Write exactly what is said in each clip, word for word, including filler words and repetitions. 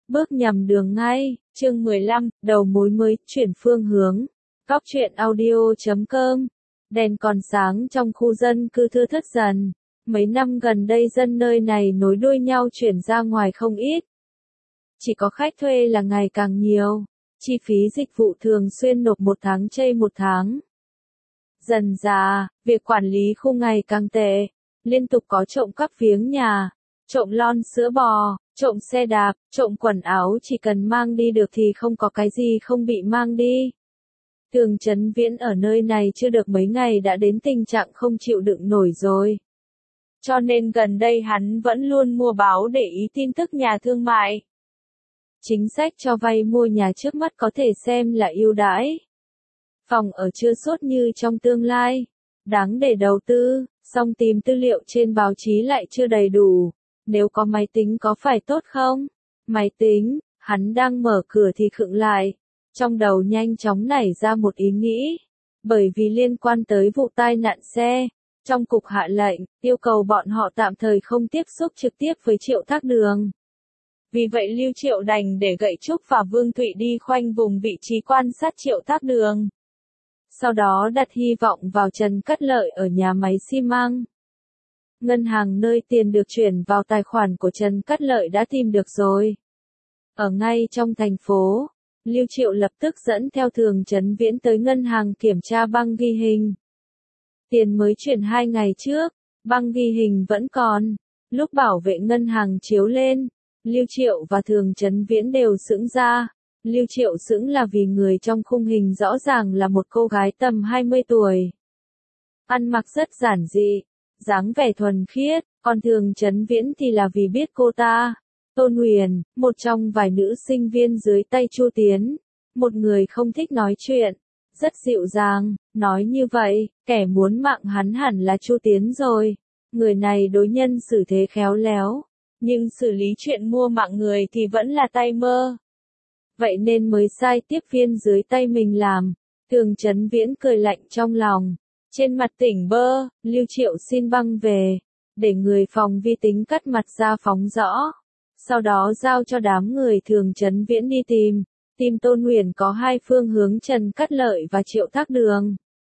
bước nhầm đường ngay. Chương mười lăm, đầu mối mới, chuyển phương hướng. Góc truyện audio chấm com. Đèn còn sáng trong khu dân cư thưa thớt dần. Mấy năm gần đây dân nơi này nối đuôi nhau chuyển ra ngoài không ít. Chỉ có khách thuê là ngày càng nhiều. Chi phí dịch vụ thường xuyên nộp một tháng chây một tháng. Dần dà, việc quản lý khu ngày càng tệ. Liên tục có trộm cắp viếng nhà, trộm lon sữa bò, trộm xe đạp, trộm quần áo, chỉ cần mang đi được thì không có cái gì không bị mang đi. Tường Chấn Viễn ở nơi này chưa được mấy ngày đã đến tình trạng không chịu đựng nổi rồi. Cho nên gần đây hắn vẫn luôn mua báo để ý tin tức nhà thương mại. Chính sách cho vay mua nhà trước mắt có thể xem là ưu đãi. Phòng ở chưa sốt như trong tương lai, đáng để đầu tư, song tìm tư liệu trên báo chí lại chưa đầy đủ. Nếu có máy tính có phải tốt không? Máy tính, hắn đang mở cửa thì khựng lại. Trong đầu nhanh chóng nảy ra một ý nghĩ. Bởi vì liên quan tới vụ tai nạn xe, trong cục hạ lệnh, yêu cầu bọn họ tạm thời không tiếp xúc trực tiếp với Triệu Thác Đường. Vì vậy Lưu Triệu đành để Gậy Trúc và Vương Thụy đi khoanh vùng vị trí quan sát Triệu Thác Đường. Sau đó đặt hy vọng vào Trần Cát Lợi ở nhà máy xi măng. Ngân hàng nơi tiền được chuyển vào tài khoản của Trần Cát Lợi đã tìm được rồi. Ở ngay trong thành phố, Lưu Triệu lập tức dẫn theo Thường Chấn Viễn tới ngân hàng kiểm tra băng ghi hình. Tiền mới chuyển hai ngày trước, băng ghi hình vẫn còn. Lúc bảo vệ ngân hàng chiếu lên, Lưu Triệu và Thường Chấn Viễn đều sững ra. Lưu Triệu sững là vì người trong khung hình rõ ràng là một cô gái tầm hai mươi tuổi. Ăn mặc rất giản dị, dáng vẻ thuần khiết, còn Thường Chấn Viễn thì là vì biết cô ta. Tôn Huyền, một trong vài nữ sinh viên dưới tay Chu Tiến, một người không thích nói chuyện, rất dịu dàng, nói như vậy, kẻ muốn mạng hắn hẳn là Chu Tiến rồi. Người này đối nhân xử thế khéo léo, nhưng xử lý chuyện mua mạng người thì vẫn là tay mơ. Vậy nên mới sai tiếp viên dưới tay mình làm. Thường Chấn Viễn cười lạnh trong lòng. Trên mặt tỉnh bơ, Lưu Triệu xin băng về, để người phòng vi tính cắt mặt ra phóng rõ. Sau đó giao cho đám người Thường Chấn Viễn đi tìm. Tìm Tôn Huyền có hai phương hướng Trần Cát Lợi và Triệu Thác Đường.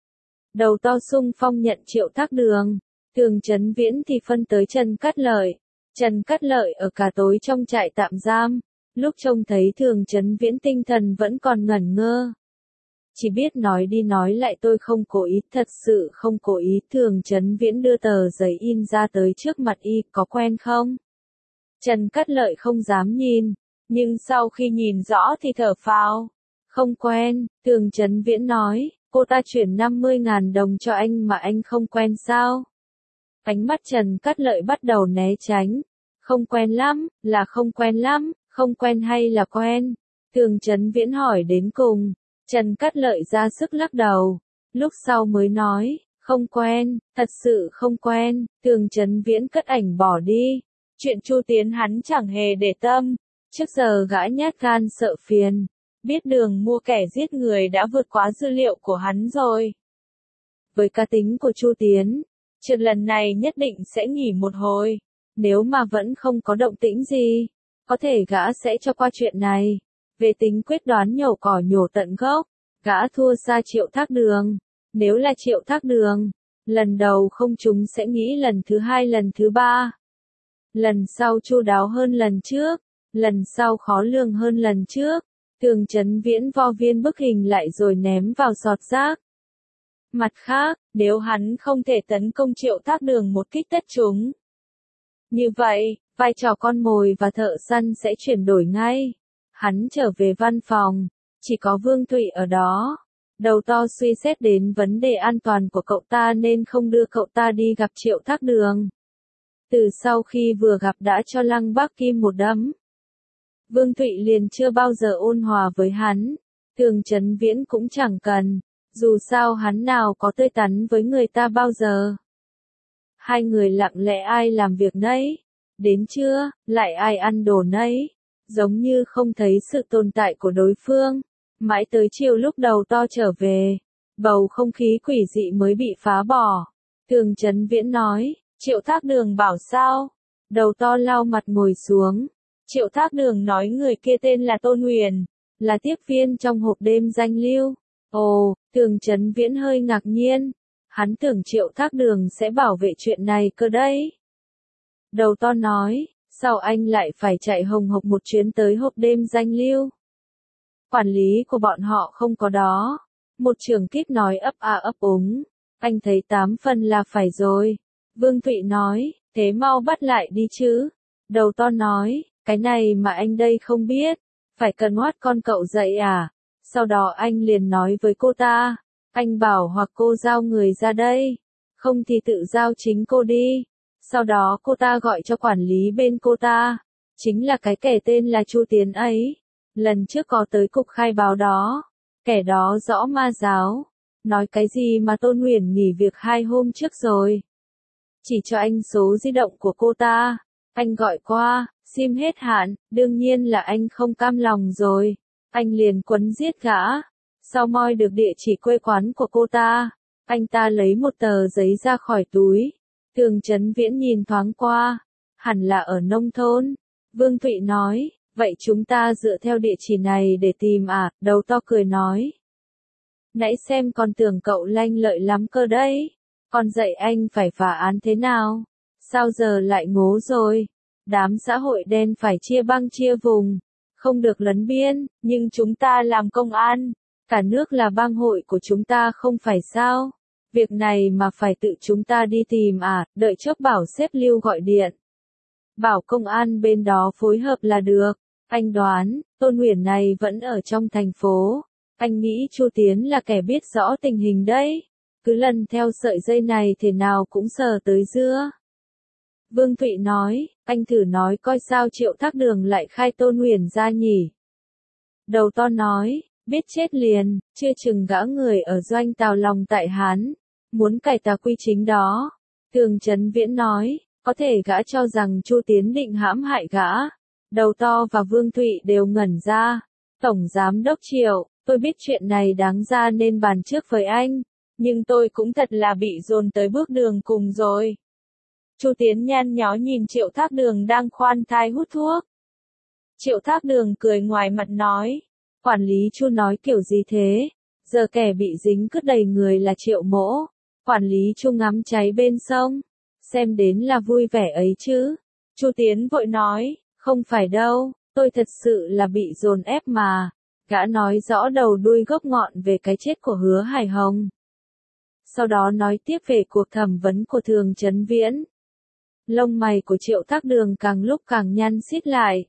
Đầu to xung phong nhận Triệu Thác Đường. Thường Chấn Viễn thì phân tới Trần Cát Lợi. Trần Cát Lợi ở cả tối trong trại tạm giam. Lúc trông thấy Thường Chấn Viễn tinh thần vẫn còn ngẩn ngơ. Chỉ biết nói đi nói lại tôi không cố ý, thật sự không cố ý. Thường Chấn Viễn đưa tờ giấy in ra tới trước mặt y, có quen không? Trần Cát Lợi không dám nhìn, nhưng sau khi nhìn rõ thì thở phào. Không quen, Thường Chấn Viễn nói, cô ta chuyển năm mươi ngàn đồng cho anh mà anh không quen sao? Ánh mắt Trần Cát Lợi bắt đầu né tránh. Không quen lắm, là không quen lắm, không quen hay là quen? Thường Chấn Viễn hỏi đến cùng. Trần Cát Lợi ra sức lắc đầu. Lúc sau mới nói, không quen, thật sự không quen. Thường Chấn Viễn cất ảnh bỏ đi. Chuyện Chu Tiến hắn chẳng hề để tâm. Trước giờ gã nhát gan sợ phiền. Biết đường mua kẻ giết người đã vượt quá dữ liệu của hắn rồi. Với cá tính của Chu Tiến, chuyện lần này nhất định sẽ nghỉ một hồi. Nếu mà vẫn không có động tĩnh gì, có thể gã sẽ cho qua chuyện này. Về tính quyết đoán nhổ cỏ nhổ tận gốc, gã thua xa Triệu Thác Đường. Nếu là Triệu Thác Đường, lần đầu không chúng sẽ nghĩ lần thứ hai lần thứ ba. Lần sau chu đáo hơn lần trước, lần sau khó lường hơn lần trước. Thường Chấn Viễn vo viên bức hình lại rồi ném vào giọt rác. Mặt khác, nếu hắn không thể tấn công Triệu Thác Đường một kích tất chúng, như vậy, vai trò con mồi và thợ săn sẽ chuyển đổi ngay. Hắn trở về văn phòng, chỉ có Vương Thụy ở đó. Đầu to suy xét đến vấn đề an toàn của cậu ta nên không đưa cậu ta đi gặp Triệu Thác Đường. Từ sau khi vừa gặp đã cho Lăng Bác Kim một đấm, Vương Thụy liền chưa bao giờ ôn hòa với hắn. Thường Chấn Viễn cũng chẳng cần, dù sao hắn nào có tươi tắn với người ta bao giờ. Hai người lặng lẽ ai làm việc nấy. Đến trưa, lại ai ăn đồ nấy. Giống như không thấy sự tồn tại của đối phương. Mãi tới chiều lúc đầu to trở về, bầu không khí quỷ dị mới bị phá bỏ. Thường Chấn Viễn nói, Triệu Thác Đường bảo sao? Đầu to lau mặt ngồi xuống. Triệu Thác Đường nói người kia tên là Tôn Huyền, là tiếp viên trong hộp đêm danh lưu. Ồ, Tường Chấn Viễn hơi ngạc nhiên. Hắn tưởng Triệu Thác Đường sẽ bảo vệ chuyện này cơ đấy. Đầu to nói, sao anh lại phải chạy hồng hộc một chuyến tới hộp đêm danh lưu? Quản lý của bọn họ không có đó. Một trưởng kíp nói ấp a ấp úng. Anh thấy tám phần là phải rồi. Vương Thụy nói, thế mau bắt lại đi chứ. Đầu to nói, cái này mà anh đây không biết. Phải cần ngoát con cậu dậy à? Sau đó anh liền nói với cô ta. Anh bảo hoặc cô giao người ra đây. Không thì tự giao chính cô đi. Sau đó cô ta gọi cho quản lý bên cô ta. Chính là cái kẻ tên là Chu Tiến ấy. Lần trước có tới cục khai báo đó. Kẻ đó rõ ma giáo. Nói cái gì mà Tôn Huyền nghỉ việc hai hôm trước rồi. Chỉ cho anh số di động của cô ta. Anh gọi qua, sim hết hạn, đương nhiên là anh không cam lòng rồi. Anh liền quấn giết gã. Sau moi được địa chỉ quê quán của cô ta, anh ta lấy một tờ giấy ra khỏi túi. Tường Chấn Viễn nhìn thoáng qua, hẳn là ở nông thôn. Vương Thụy nói, vậy chúng ta dựa theo địa chỉ này để tìm à? Đầu to cười nói. Nãy xem con tưởng cậu lanh lợi lắm cơ đấy. Con dạy anh phải phá án thế nào? Sao giờ lại ngố rồi? Đám xã hội đen phải chia băng chia vùng, không được lấn biên, nhưng chúng ta làm công an. Cả nước là bang hội của chúng ta không phải sao? Việc này mà phải tự chúng ta đi tìm à? Đợi chốc bảo sếp Lưu gọi điện. Bảo công an bên đó phối hợp là được. Anh đoán, Tôn Huyền này vẫn ở trong thành phố. Anh nghĩ Chu Tiến là kẻ biết rõ tình hình đấy. Cứ lần theo sợi dây này thế nào cũng sờ tới dưa. Vương Thụy nói, anh thử nói coi sao Triệu Thác Đường lại khai Tôn Huyền ra nhỉ. Đầu to nói, biết chết liền, chưa chừng gã người ở doanh Tào Lòng tại Hán. Muốn cải tà quy chính đó. Tường Chấn Viễn nói, có thể gã cho rằng Chu Tiến định hãm hại gã. Đầu to và Vương Thụy đều ngẩn ra. Tổng Giám đốc Triệu, tôi biết chuyện này đáng ra nên bàn trước với anh. Nhưng tôi cũng thật là bị dồn tới bước đường cùng rồi. Chu Tiến nhăn nhó nhìn Triệu Thác Đường đang khoan thai hút thuốc. Triệu Thác Đường cười ngoài mặt nói. Quản lý Chu nói kiểu gì thế? Giờ kẻ bị dính cứt đầy người là Triệu Mỗ. Quản lý Chu ngắm cháy bên sông. Xem đến là vui vẻ ấy chứ. Chu Tiến vội nói. Không phải đâu, tôi thật sự là bị dồn ép mà. Gã nói rõ đầu đuôi gốc ngọn về cái chết của Hứa Hải Hồng. Sau đó nói tiếp về cuộc thẩm vấn của Thường Chấn Viễn. Lông mày của Triệu Thác Đường càng lúc càng nhăn xít lại.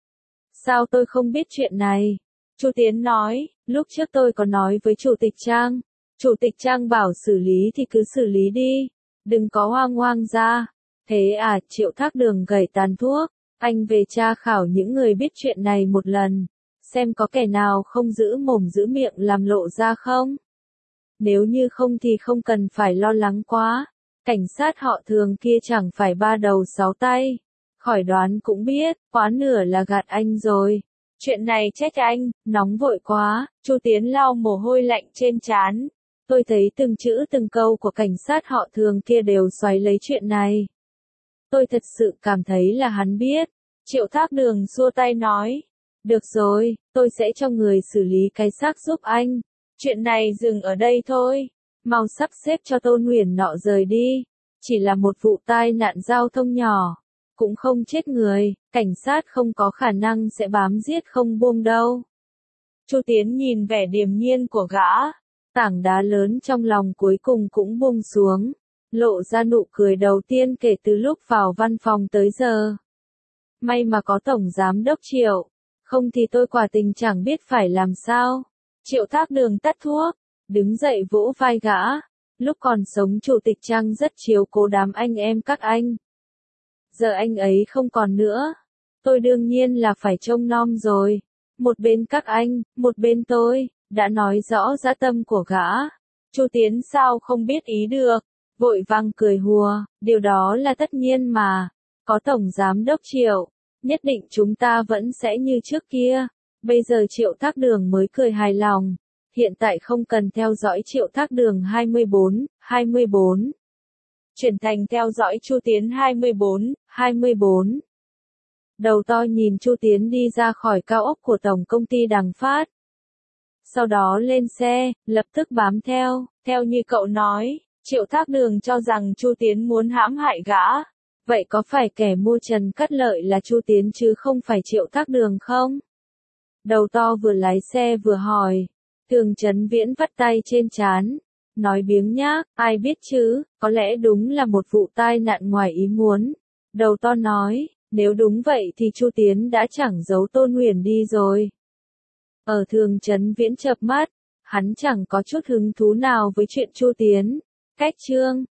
Sao tôi không biết chuyện này? Chu Tiến nói, lúc trước tôi có nói với Chủ tịch Trang. Chủ tịch Trang bảo xử lý thì cứ xử lý đi. Đừng có hoang hoang ra. Thế à, Triệu Thác Đường gẩy tàn thuốc. Anh về tra khảo những người biết chuyện này một lần. Xem có kẻ nào không giữ mồm giữ miệng làm lộ ra không? Nếu như không thì không cần phải lo lắng quá. Cảnh sát họ Thường kia chẳng phải ba đầu sáu tay. Khỏi đoán cũng biết, quá nửa là gạt anh rồi. Chuyện này trách anh, nóng vội quá. Chu Tiến lau mồ hôi lạnh trên trán. Tôi thấy từng chữ từng câu của cảnh sát họ Thường kia đều xoáy lấy chuyện này. Tôi thật sự cảm thấy là hắn biết. Triệu Thác Đường xua tay nói. Được rồi, tôi sẽ cho người xử lý cái xác giúp anh. Chuyện này dừng ở đây thôi. Mau sắp xếp cho Tôn Huyền nọ rời đi. Chỉ là một vụ tai nạn giao thông nhỏ. Cũng không chết người. Cảnh sát không có khả năng sẽ bám giết không buông đâu. Chu Tiến nhìn vẻ điềm nhiên của gã. Tảng đá lớn trong lòng cuối cùng cũng buông xuống. Lộ ra nụ cười đầu tiên kể từ lúc vào văn phòng tới giờ. May mà có Tổng Giám đốc Triệu. Không thì tôi quả tình chẳng biết phải làm sao. Triệu Thác Đường tắt thuốc. Đứng dậy vỗ vai gã. Lúc còn sống Chủ tịch Trang rất chiếu cố đám anh em các anh. Giờ anh ấy không còn nữa. Tôi đương nhiên là phải trông nom rồi. Một bên các anh, một bên tôi. Đã nói rõ dã tâm của gã. Chu Tiến sao không biết ý được. Vội vàng cười hùa. Điều đó là tất nhiên mà. Có Tổng Giám đốc Triệu. Nhất định chúng ta vẫn sẽ như trước kia. Bây giờ Triệu Thác Đường mới cười hài lòng. Hiện tại không cần theo dõi Triệu Thác Đường hai mươi bốn, hai mươi bốn. Chuyển thành theo dõi Chu Tiến hai mươi bốn, hai mươi bốn. Đầu to nhìn Chu Tiến đi ra khỏi cao ốc của tổng công ty Đằng Phát. Sau đó lên xe, lập tức bám theo, theo như cậu nói, Triệu Thác Đường cho rằng Chu Tiến muốn hãm hại gã. Vậy có phải kẻ mua Trần Cát Lợi là Chu Tiến chứ không phải Triệu Thác Đường không? Đầu to vừa lái xe vừa hỏi. Thường Chấn Viễn vắt tay trên trán, nói biếng nhác, ai biết chứ, có lẽ đúng là một vụ tai nạn ngoài ý muốn. Đầu to nói, nếu đúng vậy thì Chu Tiến đã chẳng giấu Tôn Nguyền đi rồi. Ở Thường Chấn Viễn chợp mắt, hắn chẳng có chút hứng thú nào với chuyện Chu Tiến. Cách chương